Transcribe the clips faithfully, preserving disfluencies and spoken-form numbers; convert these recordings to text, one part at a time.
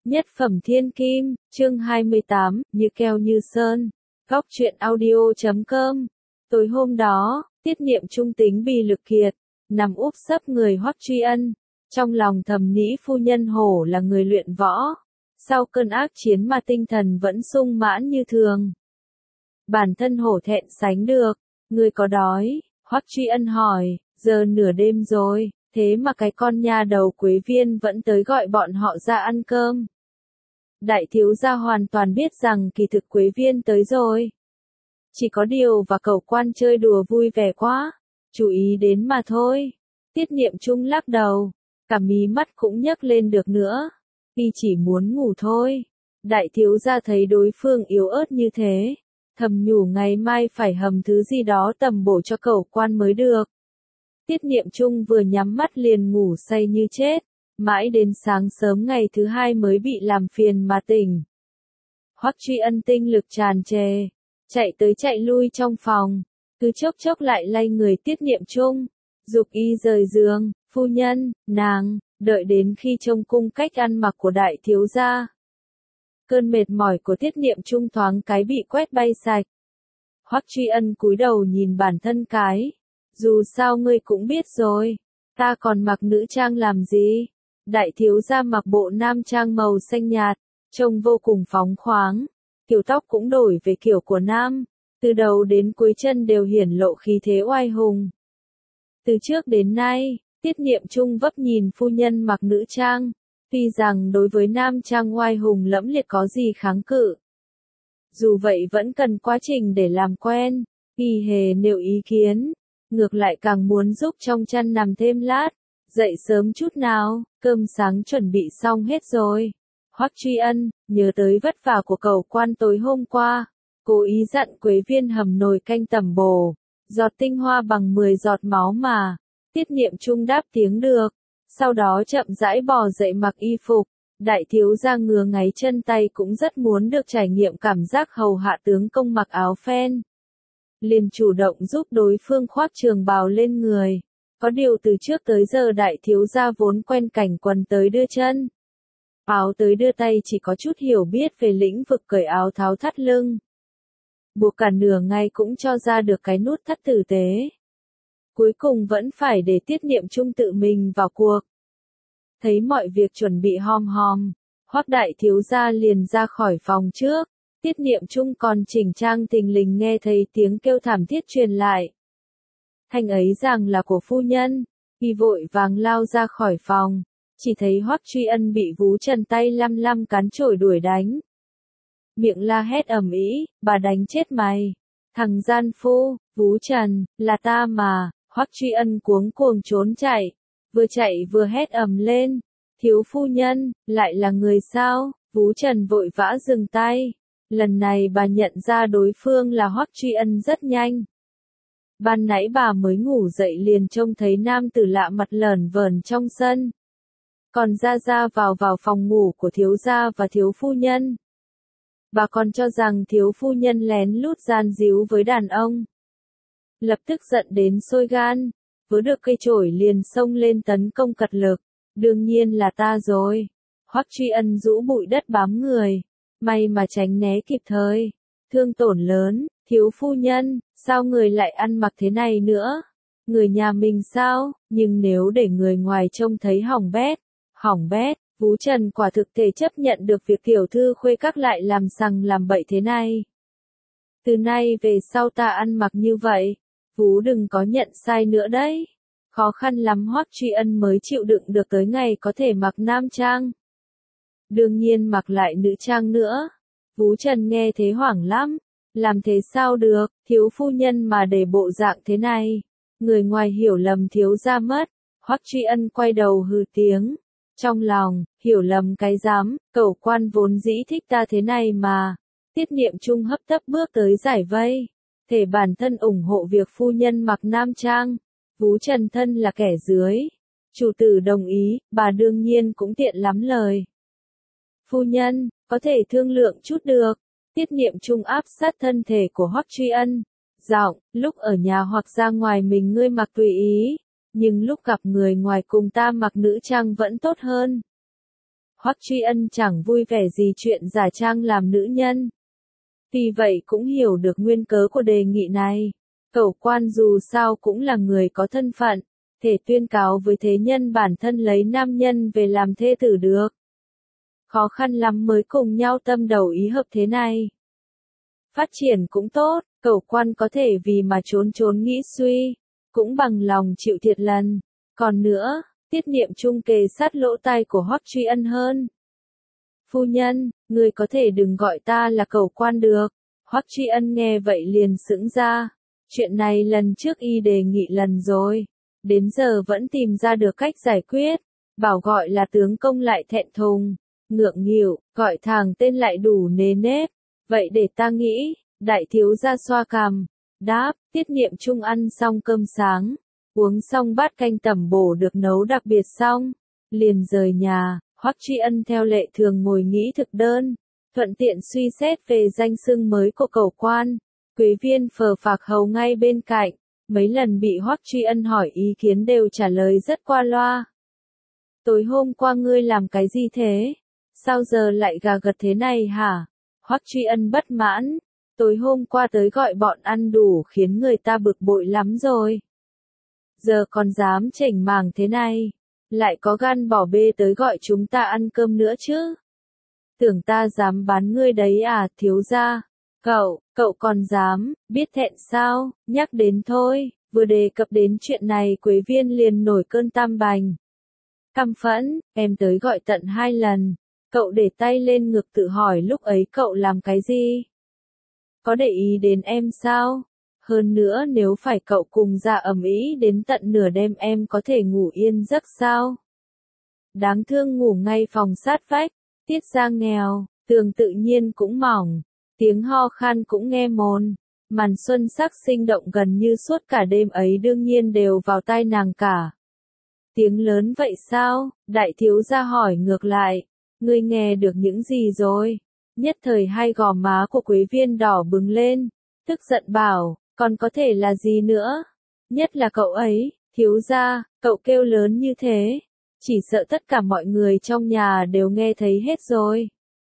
Nhất phẩm thiên kim, chương hai mươi tám, như keo như sơn. Góc truyện audio chấm com. Tối hôm đó, Tiết Niệm trung tính bị lực kiệt, nằm úp sấp người Hoắc Truy Ân, trong lòng thầm nghĩ phu nhân hổ là người luyện võ, sau cơn ác chiến mà tinh thần vẫn sung mãn như thường. Bản thân hổ thẹn sánh được, người có đói? Hoắc Truy Ân hỏi, giờ nửa đêm rồi, thế mà cái con nha đầu Quế Viên vẫn tới gọi bọn họ ra ăn cơm. Đại thiếu gia hoàn toàn biết rằng kỳ thực Quế Viên tới rồi. Chỉ có điều và cẩu quan chơi đùa vui vẻ quá, chú ý đến mà thôi. Tiết Niệm Trung lắc đầu, cả mí mắt cũng nhấc lên được nữa, y chỉ muốn ngủ thôi. Đại thiếu gia thấy đối phương yếu ớt như thế, thầm nhủ ngày mai phải hầm thứ gì đó tầm bổ cho cẩu quan mới được. Tiết Niệm Trung vừa nhắm mắt liền ngủ say như chết, mãi đến sáng sớm ngày thứ hai mới bị làm phiền mà tỉnh. Hoắc Truy Ân tinh lực tràn trề, chạy tới chạy lui trong phòng, cứ chốc chốc lại lay người Tiết Niệm Trung, giục y rời giường. Phu nhân, nàng, đợi đến khi trông cung cách ăn mặc của đại thiếu gia. Cơn mệt mỏi của Tiết Niệm Trung thoáng cái bị quét bay sạch. Hoắc Truy Ân cúi đầu nhìn bản thân cái, dù sao ngươi cũng biết rồi, ta còn mặc nữ trang làm gì? Đại thiếu gia mặc bộ nam trang màu xanh nhạt, trông vô cùng phóng khoáng, kiểu tóc cũng đổi về kiểu của nam, từ đầu đến cuối chân đều hiển lộ khí thế oai hùng. Từ trước đến nay, Tiết Niệm Trung vấp nhìn phu nhân mặc nữ trang, tuy rằng đối với nam trang oai hùng lẫm liệt có gì kháng cự. Dù vậy vẫn cần quá trình để làm quen, y hề nêu ý kiến, ngược lại càng muốn giúp trong chăn nằm thêm lát. Dậy sớm chút nào, cơm sáng chuẩn bị xong hết rồi. Hoắc Truy Ân, nhớ tới vất vả của cẩu quan tối hôm qua, cố ý dặn Quế Viên hầm nồi canh tẩm bổ, giọt tinh hoa bằng mười giọt máu mà. Tiết Niệm Trung đáp tiếng được, sau đó chậm rãi bò dậy mặc y phục. Đại thiếu gia ngứa ngáy chân tay cũng rất muốn được trải nghiệm cảm giác hầu hạ tướng công mặc áo phen. Liền chủ động giúp đối phương khoác trường bào lên người. Có điều từ trước tới giờ đại thiếu gia vốn quen cảnh quần tới đưa chân, áo tới đưa tay, chỉ có chút hiểu biết về lĩnh vực cởi áo tháo thắt lưng. Buộc cả nửa ngày cũng cho ra được cái nút thắt tử tế. Cuối cùng vẫn phải để Tiết Niệm Trung tự mình vào cuộc. Thấy mọi việc chuẩn bị hòm hòm, Hoắc đại thiếu gia liền ra khỏi phòng trước. Tiết Niệm Trung còn chỉnh trang thình lình nghe thấy tiếng kêu thảm thiết truyền lại. Thanh ấy rằng là của phu nhân, y vội vàng lao ra khỏi phòng, chỉ thấy Hoắc Truy Ân bị Vú Trần tay lăm lăm cán chổi đuổi đánh. Miệng la hét ầm ĩ, bà đánh chết mày, thằng gian phu. Vú Trần, là ta mà. Hoắc Truy Ân cuống cuồng trốn chạy, vừa chạy vừa hét ầm lên, thiếu phu nhân, lại là người sao? Vú Trần vội vã dừng tay, lần này bà nhận ra đối phương là Hoắc Truy Ân rất nhanh. Ban nãy bà mới ngủ dậy liền trông thấy nam tử lạ mặt lởn vởn trong sân. Còn ra ra vào vào phòng ngủ của thiếu gia và thiếu phu nhân. Bà còn cho rằng thiếu phu nhân lén lút gian díu với đàn ông. Lập tức giận đến sôi gan, vớ được cây chổi liền xông lên tấn công cật lực. Đương nhiên là ta rồi. Hoắc Truy Ân rũ bụi đất bám người, may mà tránh né kịp thời. Thương tổn lớn, thiếu phu nhân, sao người lại ăn mặc thế này nữa? Người nhà mình sao? Nhưng nếu để người ngoài trông thấy hỏng bét, hỏng bét. Vú Trần quả thực thể chấp nhận được việc tiểu thư khuê các lại làm sằng làm bậy thế này. Từ nay về sau ta ăn mặc như vậy, Vú đừng có nhận sai nữa đấy. Khó khăn lắm Hoắc Truy Ân mới chịu đựng được tới ngày có thể mặc nam trang. Đương nhiên mặc lại nữ trang nữa. Vú Trần nghe thế hoảng lắm. Làm thế sao được, thiếu phu nhân mà để bộ dạng thế này. Người ngoài hiểu lầm thiếu gia mất. Hoắc Truy Ân quay đầu hừ tiếng. Trong lòng, hiểu lầm cái dám, cẩu quan vốn dĩ thích ta thế này mà. Tiết Niệm Trung hấp tấp bước tới giải vây. Thể bản thân ủng hộ việc phu nhân mặc nam trang. Vú Trần thân là kẻ dưới. Chủ tử đồng ý, bà đương nhiên cũng tiện lắm lời. Phu nhân, có thể thương lượng chút được. Tiết Niệm Trung áp sát thân thể của Hoắc Truy Ân. Giọng, lúc ở nhà hoặc ra ngoài mình ngươi mặc tùy ý. Nhưng lúc gặp người ngoài cùng ta mặc nữ trang vẫn tốt hơn. Hoắc Truy Ân chẳng vui vẻ gì chuyện giả trang làm nữ nhân. Vì vậy cũng hiểu được nguyên cớ của đề nghị này. Cẩu quan dù sao cũng là người có thân phận, thể tuyên cáo với thế nhân bản thân lấy nam nhân về làm thê tử được. Khó khăn lắm mới cùng nhau tâm đầu ý hợp thế này. Phát triển cũng tốt, cẩu quan có thể vì mà trốn trốn nghĩ suy, cũng bằng lòng chịu thiệt lần. Còn nữa, Tiết Niệm Trung kề sát lỗ tai của Hoắc Truy Ân hơn. Phu nhân, người có thể đừng gọi ta là cẩu quan được. Hoắc Truy Ân nghe vậy liền sững ra. Chuyện này lần trước y đề nghị lần rồi. Đến giờ vẫn tìm ra được cách giải quyết. Bảo gọi là tướng công lại thẹn thùng. Ngượng nghịu, gọi thẳng tên lại đủ nề nếp. Vậy để ta nghĩ, đại thiếu gia xoa cằm. Đáp, Tiết Niệm Trung ăn xong cơm sáng. Uống xong bát canh tẩm bổ được nấu đặc biệt xong. Liền rời nhà, Hoắc Truy Ân theo lệ thường ngồi nghĩ thực đơn. Thuận tiện suy xét về danh xưng mới của cẩu quan. Quế Viên phờ phạc hầu ngay bên cạnh. Mấy lần bị Hoắc Truy Ân hỏi ý kiến đều trả lời rất qua loa. Tối hôm qua ngươi làm cái gì thế? Sao giờ lại gà gật thế này hả? Hoắc Truy Ân bất mãn. Tối hôm qua tới gọi bọn ăn đủ khiến người ta bực bội lắm rồi. Giờ còn dám chểnh mảng thế này. Lại có gan bỏ bê tới gọi chúng ta ăn cơm nữa chứ? Tưởng ta dám bán ngươi đấy à, thiếu gia? Cậu, cậu còn dám, biết thẹn sao? Nhắc đến thôi, vừa đề cập đến chuyện này Quế Viên liền nổi cơn tam bành. Căm phẫn, em tới gọi tận hai lần. Cậu để tay lên ngực tự hỏi lúc ấy cậu làm cái gì? Có để ý đến em sao? Hơn nữa nếu phải cậu cùng ra ầm ĩ đến tận nửa đêm em có thể ngủ yên giấc sao? Đáng thương ngủ ngay phòng sát vách, Tiết Giang nghèo, tường tự nhiên cũng mỏng, tiếng ho khan cũng nghe mồn. Màn xuân sắc sinh động gần như suốt cả đêm ấy đương nhiên đều vào tai nàng cả. Tiếng lớn vậy sao? Đại thiếu gia hỏi ngược lại. Ngươi nghe được những gì rồi? Nhất thời hai gò má của Quế Viên đỏ bừng lên, tức giận bảo, còn có thể là gì nữa? Nhất là cậu ấy, thiếu gia, cậu kêu lớn như thế, chỉ sợ tất cả mọi người trong nhà đều nghe thấy hết rồi.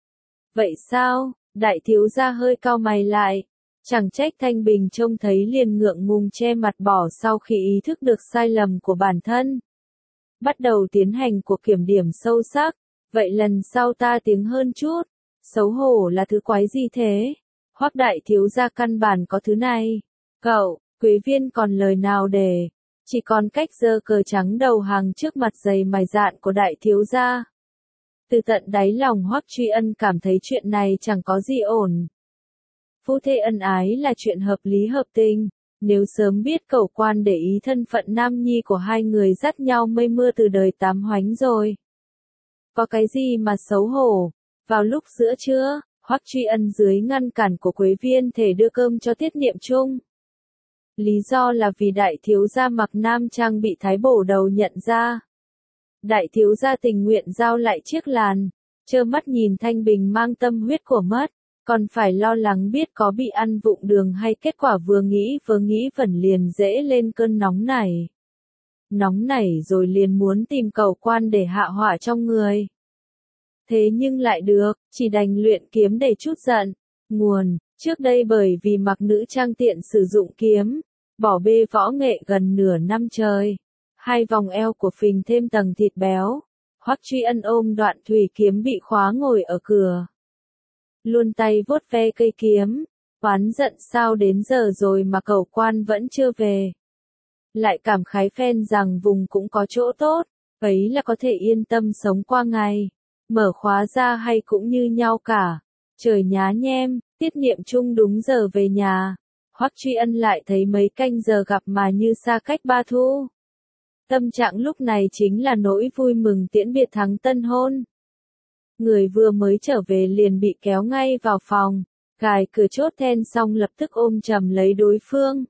Vậy sao? Đại thiếu gia hơi cau mày lại, chẳng trách Thanh Bình trông thấy liền ngượng ngùng che mặt bỏ sau khi ý thức được sai lầm của bản thân. Bắt đầu tiến hành cuộc kiểm điểm sâu sắc. Vậy lần sau ta tiếng hơn chút. Xấu hổ là thứ quái gì thế? Hoắc đại thiếu gia căn bản có thứ này. Cậu, Quế Viên còn lời nào để, chỉ còn cách giơ cờ trắng đầu hàng trước mặt dày mày dạn của đại thiếu gia. Từ tận đáy lòng Hoắc Truy Ân cảm thấy chuyện này chẳng có gì ổn. Phu thê ân ái là chuyện hợp lý hợp tình. Nếu sớm biết cẩu quan để ý thân phận nam nhi của hai người dắt nhau mây mưa từ đời tám hoánh rồi. Có cái gì mà xấu hổ? Vào lúc giữa trưa, Hoắc Truy Ân dưới ngăn cản của Quế Viên thể đưa cơm cho Tiết Niệm Trung. Lý do là vì đại thiếu gia mặc nam trang bị thái bổ đầu nhận ra. Đại thiếu gia tình nguyện giao lại chiếc làn, trơ mắt nhìn Thanh Bình mang tâm huyết của mất, còn phải lo lắng biết có bị ăn vụng đường hay kết quả vừa nghĩ vừa nghĩ phần liền dễ lên cơn nóng nảy. Nóng nảy rồi liền muốn tìm cẩu quan để hạ họa trong người. Thế nhưng lại được, chỉ đành luyện kiếm để chút giận. Nguồn, trước đây bởi vì mặc nữ trang tiện sử dụng kiếm, bỏ bê võ nghệ gần nửa năm trời. Hai vòng eo của phình thêm tầng thịt béo. Hoắc Truy Ân ôm đoạn thủy kiếm bị khóa ngồi ở cửa. Luôn tay vuốt ve cây kiếm, oán giận sao đến giờ rồi mà cẩu quan vẫn chưa về. Lại cảm khái phen rằng vùng cũng có chỗ tốt, ấy là có thể yên tâm sống qua ngày. Mở khóa ra hay cũng như nhau cả. Trời nhá nhem, Tiết Niệm Trung đúng giờ về nhà. Hoắc Truy Ân lại thấy mấy canh giờ gặp mà như xa cách ba thu. Tâm trạng lúc này chính là nỗi vui mừng tiễn biệt thắng tân hôn. Người vừa mới trở về liền bị kéo ngay vào phòng, gài cửa chốt then xong lập tức ôm chầm lấy đối phương.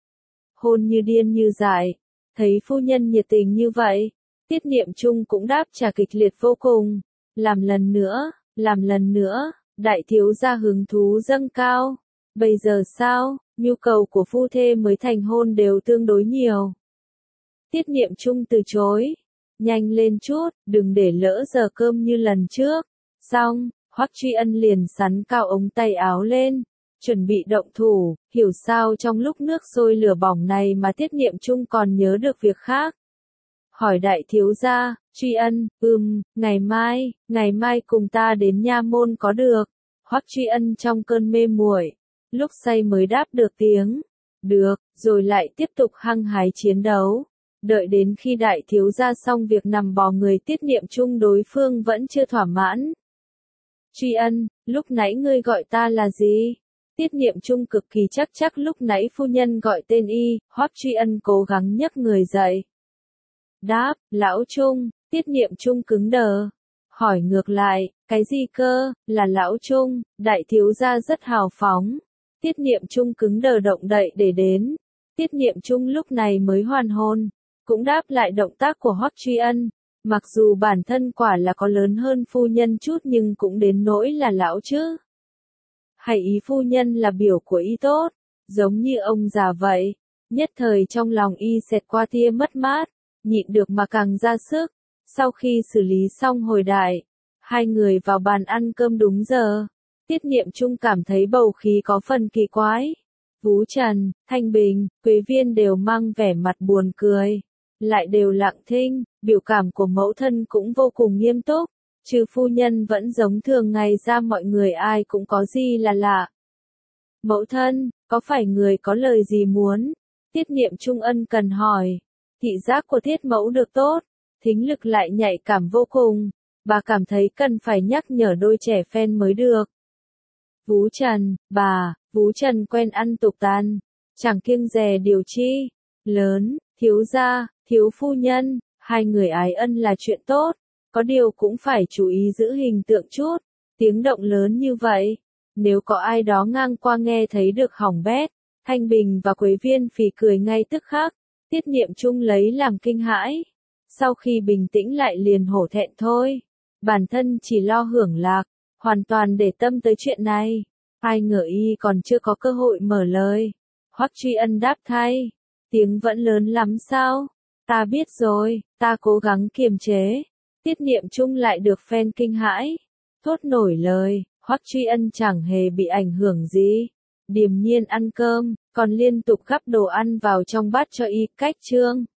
Hôn như điên như dại, thấy phu nhân nhiệt tình như vậy, Tiết Niệm Trung cũng đáp trả kịch liệt vô cùng. Làm lần nữa, làm lần nữa, đại thiếu gia hứng thú dâng cao. Bây giờ sao, nhu cầu của phu thê mới thành hôn đều tương đối nhiều. Tiết Niệm Trung từ chối. nhanh lên chút, đừng để lỡ giờ cơm như lần trước. Xong, Hoắc Truy Ân liền sắn cao ống tay áo lên, chuẩn bị động thủ, hiểu sao trong lúc nước sôi lửa bỏng này mà Tiết Niệm Trung còn nhớ được việc khác. Hỏi đại thiếu gia, Truy Ân, ừm, ngày mai, ngày mai cùng ta đến nha môn có được. Hoắc Truy Ân trong cơn mê muội, lúc say mới đáp được tiếng, được, rồi lại tiếp tục hăng hái chiến đấu. Đợi đến khi đại thiếu gia xong việc nằm bò người Tiết Niệm Trung đối phương vẫn chưa thỏa mãn. Truy Ân, lúc nãy ngươi gọi ta là gì? Tiết Niệm Trung cực kỳ chắc chắc lúc nãy phu nhân gọi tên y, Hoắc Truy Ân cố gắng nhấc người dậy. Đáp, lão Trung, Tiết Niệm Trung cứng đờ. Hỏi ngược lại, cái gì cơ, là lão Trung, đại thiếu gia rất hào phóng. Tiết Niệm Trung cứng đờ động đậy để đến. Tiết Niệm Trung lúc này mới hoàn hồn, cũng đáp lại động tác của Hoắc Truy Ân. Mặc dù bản thân quả là có lớn hơn phu nhân chút nhưng cũng đến nỗi là lão chứ. Hay ý phu nhân là biểu của y tốt, giống như ông già vậy. Nhất thời trong lòng y xẹt qua tia mất mát, nhịn được mà càng ra sức. Sau khi xử lý xong hồi đại, hai người vào bàn ăn cơm đúng giờ. Tiết Niệm Trung cảm thấy bầu khí có phần kỳ quái. Vũ Trần, Thanh Bình, Quế Viên đều mang vẻ mặt buồn cười, lại đều lặng thinh, biểu cảm của mẫu thân cũng vô cùng nghiêm túc, trừ phu nhân vẫn giống thường ngày ra mọi người ai cũng có gì là lạ. Mẫu thân, có phải người có lời gì muốn? Tiết Niệm Trung ân cần hỏi. Thị giác của Thiết mẫu được tốt, thính lực lại nhạy cảm vô cùng, bà cảm thấy cần phải nhắc nhở đôi trẻ phen mới được. Vũ Trần, bà, Vũ Trần quen ăn tục tàn, chẳng kiêng dè điều chi, lớn, thiếu gia, thiếu phu nhân, hai người ái ân là chuyện tốt, có điều cũng phải chú ý giữ hình tượng chút, tiếng động lớn như vậy, nếu có ai đó ngang qua nghe thấy được hỏng bét. Thanh Bình và Quế Viên phì cười ngay tức khắc, Tiết Niệm Trung lấy làm kinh hãi, sau khi bình tĩnh lại liền hổ thẹn thôi, bản thân chỉ lo hưởng lạc, hoàn toàn để tâm tới chuyện này, ai ngờ y còn chưa có cơ hội mở lời. Hoắc Truy Ân đáp thay, tiếng vẫn lớn lắm sao? Ta biết rồi, ta cố gắng kiềm chế. Tiết Niệm Trung lại được phen kinh hãi, thốt nổi lời, Hoắc Truy Ân chẳng hề bị ảnh hưởng gì, điềm nhiên ăn cơm, còn liên tục gắp đồ ăn vào trong bát cho y, cách trương.